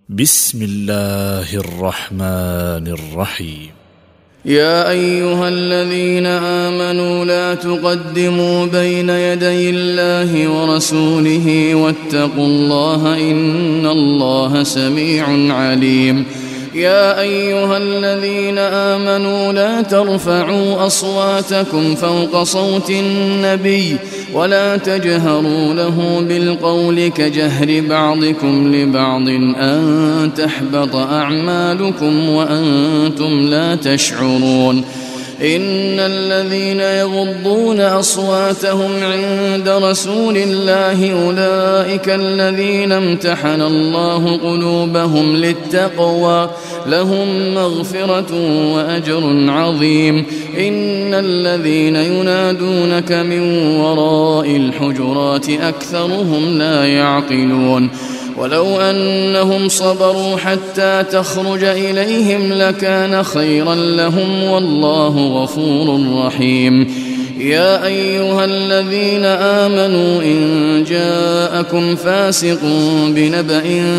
بسم الله الرحمن الرحيم. يا أيها الذين آمنوا لا تقدموا بين يدي الله ورسوله واتقوا الله إن الله سميع عليم. يا أيها الذين آمنوا لا ترفعوا أصواتكم فوق صوت النبي ولا تجهروا له بالقول كجهر بعضكم لبعض أن تحبط أعمالكم وأنتم لا تشعرون. إن الذين يغضون أصواتهم عند رسول الله أولئك الذين امتحن الله قلوبهم للتقوى لهم مغفرة وأجر عظيم. إن الذين ينادونك من وراء الحجرات أكثرهم لا يعقلون. ولو أنهم صبروا حتى تخرج إليهم لكان خيرا لهم والله غفور رحيم. يا أيها الذين آمنوا إن جاءكم فاسق بنبأ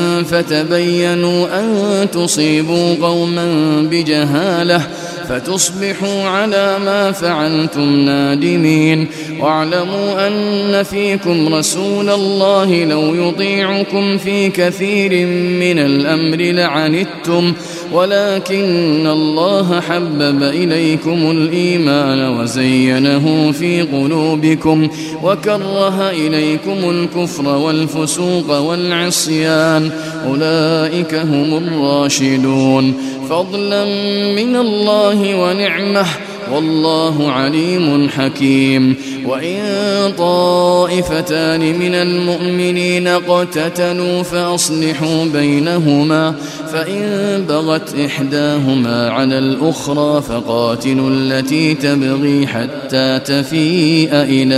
فتبينوا أن تصيبوا قوما بجهالة فتصبحوا على ما فعلتم نادمين. واعلموا أن فيكم رسول الله لو يطيعكم في كثير من الأمر لعنتم ولكن الله حبب إليكم الإيمان وزينه في قلوبكم وكره إليكم الكفر والفسوق والعصيان أولئك هم الراشدون فضلا من الله ونعمه والله عليم حكيم. وإن طائفتان من المؤمنين اقتتلوا فأصلحوا بينهما فإن بغت إحداهما على الأخرى فقاتلوا التي تبغي حتى تفيء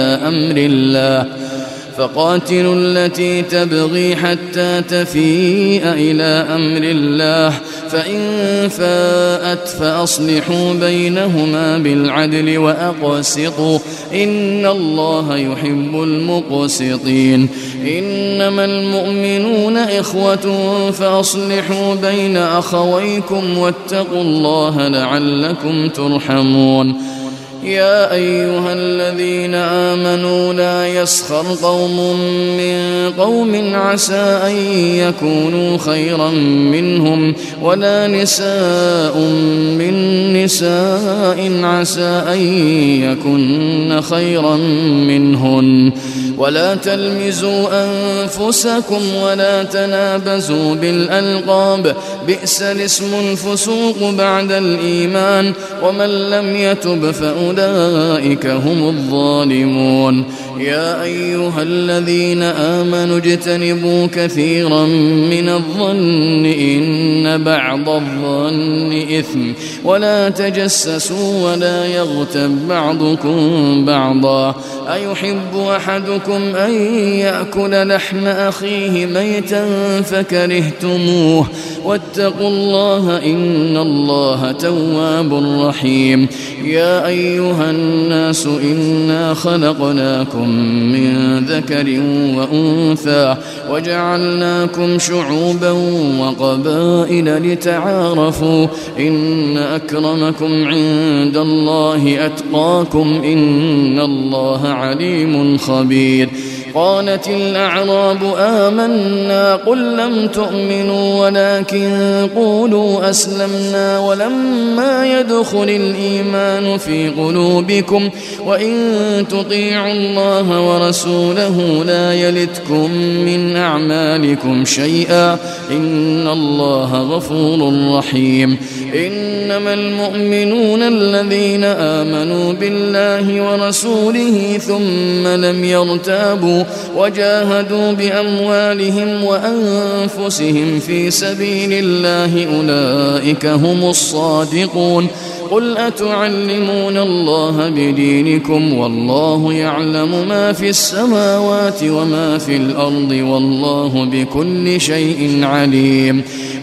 إلى أمر الله فإن فاءت فأصلحوا بينهما بالعدل وأقسطوا إن الله يحب المقسطين. إنما المؤمنون إخوة فأصلحوا بين أخويكم واتقوا الله لعلكم ترحمون. يا أيها الذين آمنوا لا يسخر قوم من قوم عسى أن يكونوا خيرا منهم ولا نساء من نساء عسى أن يكن خيرا منهن ولا تلمزوا أنفسكم ولا تنابزوا بالألقاب بئس الاسم الفسوق بعد الإيمان ومن لم يتب فأولئك هم الظالمون. يا أيها الذين آمنوا اجتنبوا كثيرا من الظن إن بعض الظن إثم ولا تجسسوا ولا يغتب بعضكم بعضا أيحب أحدكم أن يأكل لحم أخيه ميتا فكرهتموه واتقوا الله إن الله تواب رحيم. يا أيها الناس إنا خلقناكم من ذكر وأنثى وجعلناكم شعوبا وقبائل لتعارفوا إن أكرمكم عند الله أتقاكم إن الله عليم خبير. قالت الأعراب آمنا قل لم تؤمنوا ولكن قولوا أسلمنا ولما يدخل الإيمان في قلوبكم وإن تطيعوا الله ورسوله لا يلتكم من أعمالكم شيئا إن الله غفور رحيم. إنما المؤمنون الذين آمنوا بالله ورسوله ثم لم يرتابوا وجاهدوا بأموالهم وأنفسهم في سبيل الله أولئك هم الصادقون. قل أتعلمون الله بدينكم والله يعلم ما في السماوات وما في الأرض والله بكل شيء عليم.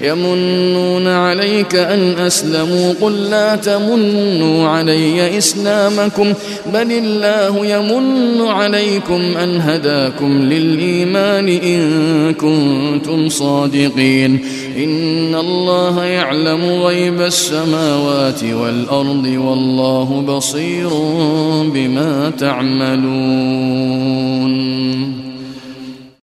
يمنون عليك أن أسلموا قل لا تمنوا علي إسلامكم بل الله يمن عليكم أن هداكم للإيمان إن كنتم صادقين. إن الله يعلم غيب السماوات والأرض والله بصير بما تعملون.